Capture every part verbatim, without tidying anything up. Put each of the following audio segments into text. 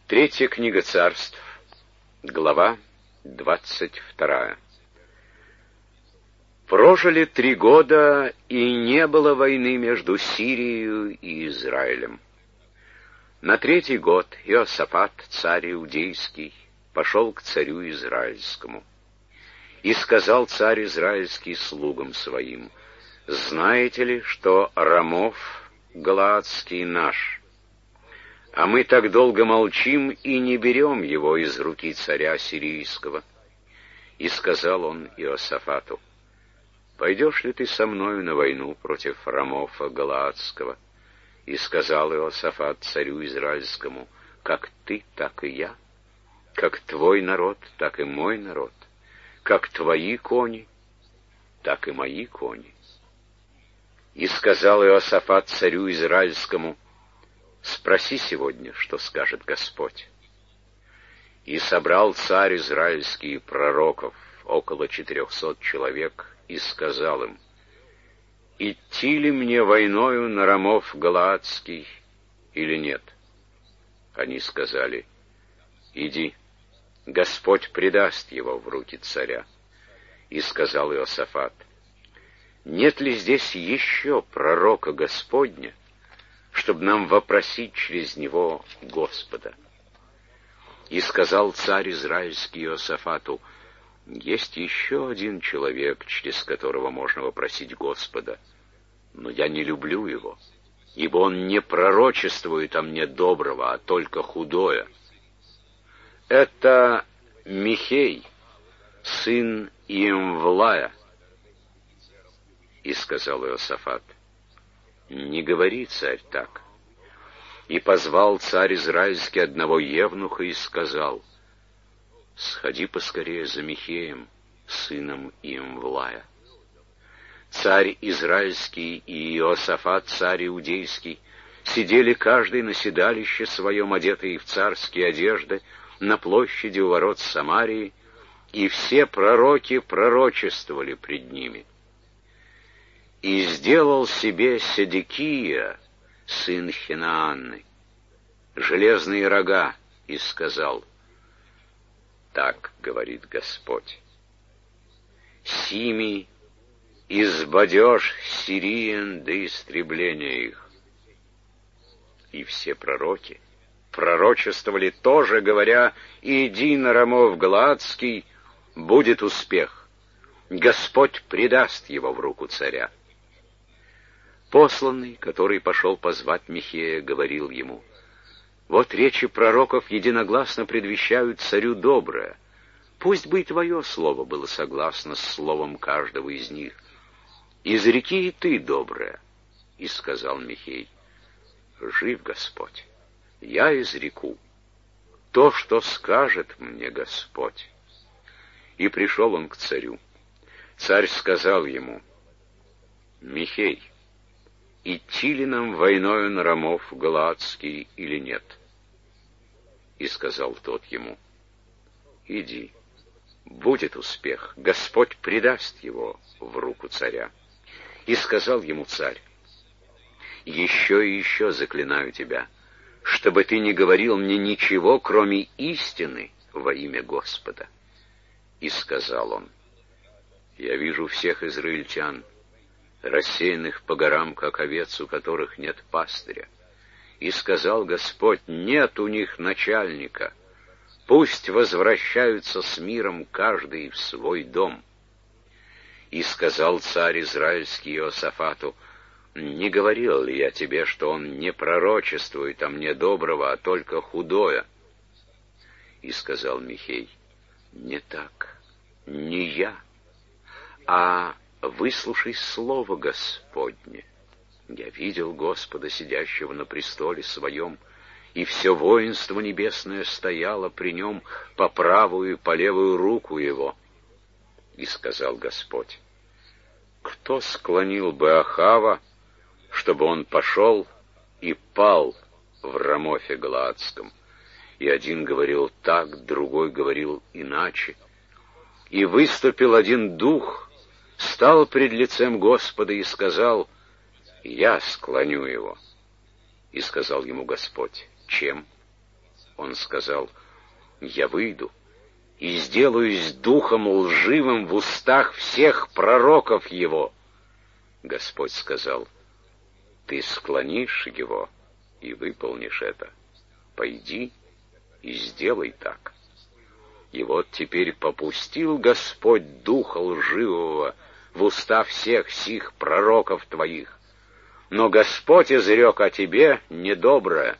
Третья книга Царств, глава двадцать вторая. Прожили три года, и не было войны между Сирией и Израилем. На третий год Иосафат, царь иудейский, пошел к царю израильскому. И сказал царь израильский слугам своим: «Знаете ли, что Рамов галаадский наш? А мы так долго молчим и не берем его из руки царя сирийского». И сказал он Иосафату: «Пойдешь ли ты со мною на войну против Рамофа галаадского?» И сказал Иосафат царю израильскому: «Как ты, так и я, как твой народ, так и мой народ, как твои кони, так и мои кони». И сказал Иосафат царю израильскому: «Спроси сегодня, что скажет Господь». И собрал царь израильский пророков, около четырехсот человек, и сказал им: «Идти ли мне войною на Рамов галаадский или нет?» Они сказали: «Иди, Господь предаст его в руки царя». И сказал Иосафат: «Нет ли здесь еще пророка Господня, чтобы нам вопросить через него Господа?» И сказал царь израильский Иосафату: «Есть еще один человек, через которого можно вопросить Господа, но я не люблю его, ибо он не пророчествует о мне доброго, а только худое. Это Михей, сын Иемвлая». И сказал Иосафат: «Не говори, царь, так». И позвал царь израильский одного евнуха и сказал: «Сходи поскорее за Михеем, сыном Иемвлая». Царь израильский и Иосафат, царь иудейский, сидели каждый на седалище своем, одетые в царские одежды, на площади у ворот Самарии, и все пророки пророчествовали пред ними. И сделал себе Седекия, сын Хинаанны, железные рога, и сказал: «Так говорит Господь: сими избадешь сириен до истребления их». И все пророки пророчествовали тоже, говоря: «Иди на Рамов галаадский, будет успех, Господь предаст его в руку царя». Посланный, который пошел позвать Михея, говорил ему: «Вот речи пророков единогласно предвещают царю доброе. Пусть бы и твое слово было согласно с словом каждого из них. Изреки и ты доброе». И сказал Михей: «Жив Господь, я изреку то, что скажет мне Господь». И пришел он к царю. Царь сказал ему: «Михей, идти ли нам войною на Рамов галаадский или нет?» И сказал тот ему: «Иди, будет успех, Господь предаст его в руку царя». И сказал ему царь: «Еще и еще заклинаю тебя, чтобы ты не говорил мне ничего, кроме истины, во имя Господа». И сказал он: «Я вижу всех израильтян, рассеянных по горам, как овец, у которых нет пастыря. И сказал Господь: нет у них начальника, пусть возвращаются с миром каждый в свой дом». И сказал царь израильский Иосафату: «Не говорил ли я тебе, что он не пророчествует о мне доброго, а только худое?» И сказал Михей: «Не так, не я, а выслушай слово Господне. Я видел Господа, сидящего на престоле своем, и все воинство небесное стояло при нем по правую и по левую руку его». И сказал Господь: «Кто склонил бы Ахава, чтобы он пошел и пал в Рамофе галаадском?» И один говорил так, другой говорил иначе. И выступил один дух, стал пред лицем Господа и сказал: «Я склоню его». И сказал ему Господь: «Чем?» Он сказал: «Я выйду и сделаюсь духом лживым в устах всех пророков его». Господь сказал: «Ты склонишь его и выполнишь это. Пойди и сделай так». И вот теперь попустил Господь духа лживого в уста всех сих пророков твоих, но Господь изрек о тебе недоброе.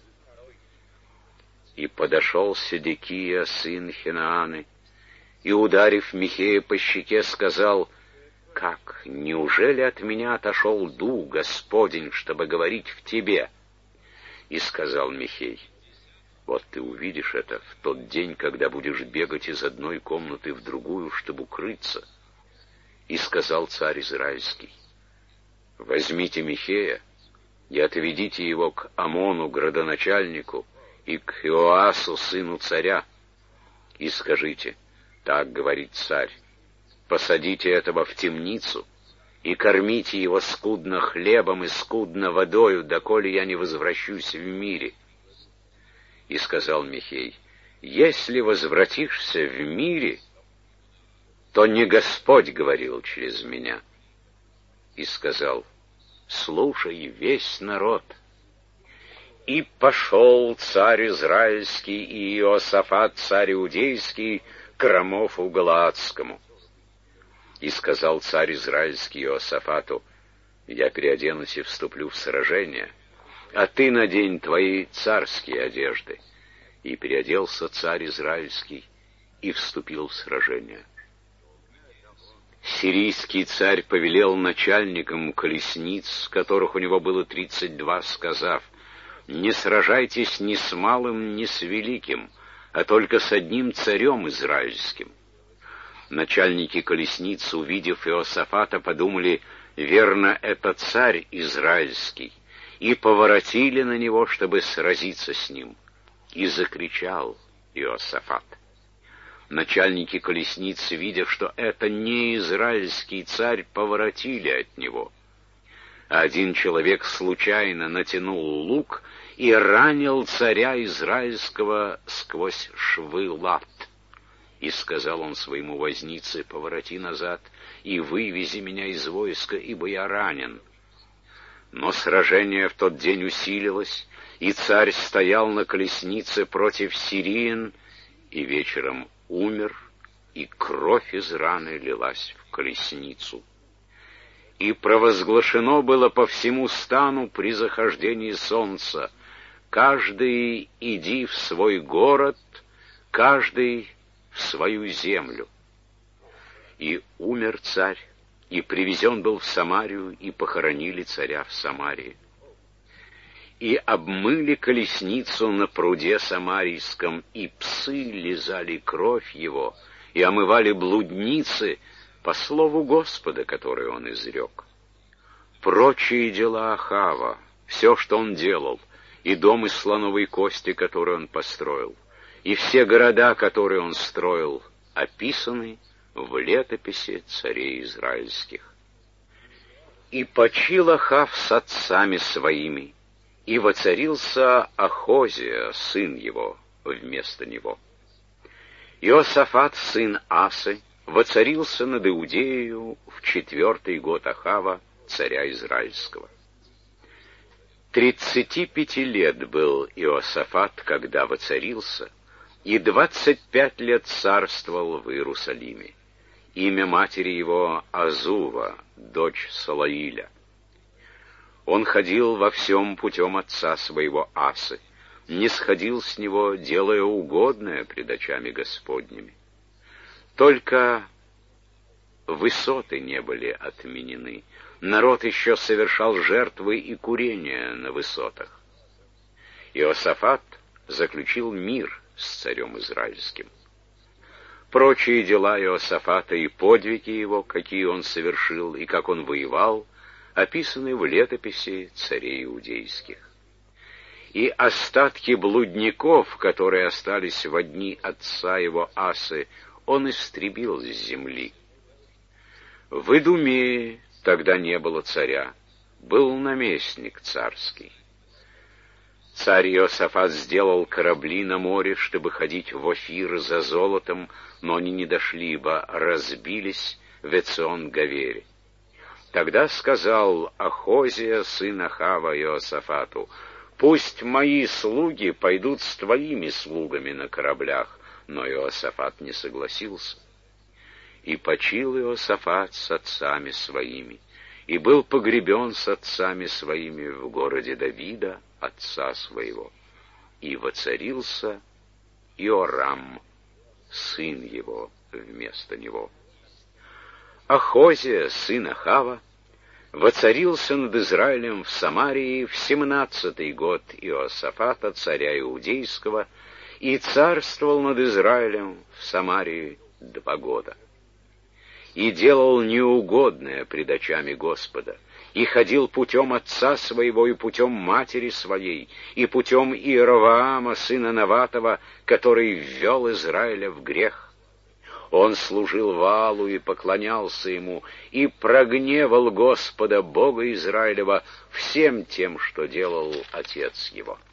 И подошел Седекия, сын Хинааны, и, ударив Михея по щеке, сказал: «Как, неужели от меня отошел дух Господень, чтобы говорить в тебе?» И сказал Михей: «Вот ты увидишь это в тот день, когда будешь бегать из одной комнаты в другую, чтобы укрыться». И сказал царь Израильский: «Возьмите Михея и отведите его к Амону, градоначальнику, и к Иоасу, сыну царя, и скажите: так говорит царь, посадите этого в темницу и кормите его скудно хлебом и скудно водою, доколе я не возвращусь в мире». И сказал Михей: «Если возвратишься в мире, то не Господь говорил через меня». И сказал: «Слушай весь народ». И пошел царь Израильский и Иосафат, царь Иудейский, к Рамофу Галаадскому. И сказал царь Израильский Иосафату: «Я переоденусь и вступлю в сражение, а ты надень твои царские одежды». И переоделся царь Израильский и вступил в сражение. Сирийский царь повелел начальникам колесниц, которых у него было тридцать два, сказав: «Не сражайтесь ни с малым, ни с великим, а только с одним царем израильским». Начальники колесниц, увидев Иосафата, подумали: «Верно, это царь израильский», и поворотили на него, чтобы сразиться с ним. И закричал Иосафат. Начальники колесниц, видя, что это не израильский царь, поворотили от него. А один человек случайно натянул лук и ранил царя израильского сквозь швы лат. И сказал он своему вознице: «Повороти назад и вывези меня из войска, ибо я ранен». Но сражение в тот день усилилось, и царь стоял на колеснице против сириян, и вечером умер, и кровь из раны лилась в колесницу. И провозглашено было по всему стану при захождении солнца: каждый иди в свой город, каждый в свою землю. И умер царь, и привезен был в Самарию, и похоронили царя в Самарии. И обмыли колесницу на пруде Самарийском, и псы лизали кровь его, и омывали блудницы по слову Господа, которое он изрек. Прочие дела Ахава, все, что он делал, и дом из слоновой кости, который он построил, и все города, которые он строил, описаны в летописи царей израильских. И почил Ахав с отцами своими, и воцарился Ахозия, сын его, вместо него. Иосафат, сын Асы, воцарился над Иудеей в четвертый год Ахава, царя израильского. Тридцати пяти лет был Иосафат, когда воцарился, и двадцать пять лет царствовал в Иерусалиме. Имя матери его Азува, дочь Салаиля. Он ходил во всем путем отца своего Асы, не сходил с него, делая угодное пред очами Господними. Только высоты не были отменены, народ еще совершал жертвы и курения на высотах. Иосафат заключил мир с царем израильским. Прочие дела Иосафата и подвиги его, какие он совершил и как он воевал, описаны в летописи царей иудейских. И остатки блудников, которые остались во дни отца его Асы, он истребил с земли. В Царь Иосафат сделал корабли на море, чтобы ходить в Офир за золотом, но они не дошли, ибо разбились в Эцион-Гавере. Тогда сказал Ахозия, сын Ахава, Иосафату: «Пусть мои слуги пойдут с твоими слугами на кораблях». Но Иосафат не согласился. И почил Иосафат с отцами своими, и был погребен с отцами своими в городе Давида, отца своего. И воцарился Иорам, сын его, вместо него. Ахозия, сын Ахава, воцарился над Израилем в Самарии в семнадцатый год Иосафата, царя Иудейского, и царствовал над Израилем в Самарии два года. И делал неугодное пред очами Господа, и ходил путем отца своего, и путем матери своей, и путем Иеровоама, сына Наватова, который ввел Израиля в грех. Он служил Ваалу и поклонялся ему, и прогневал Господа, Бога Израилева, всем тем, что делал отец его.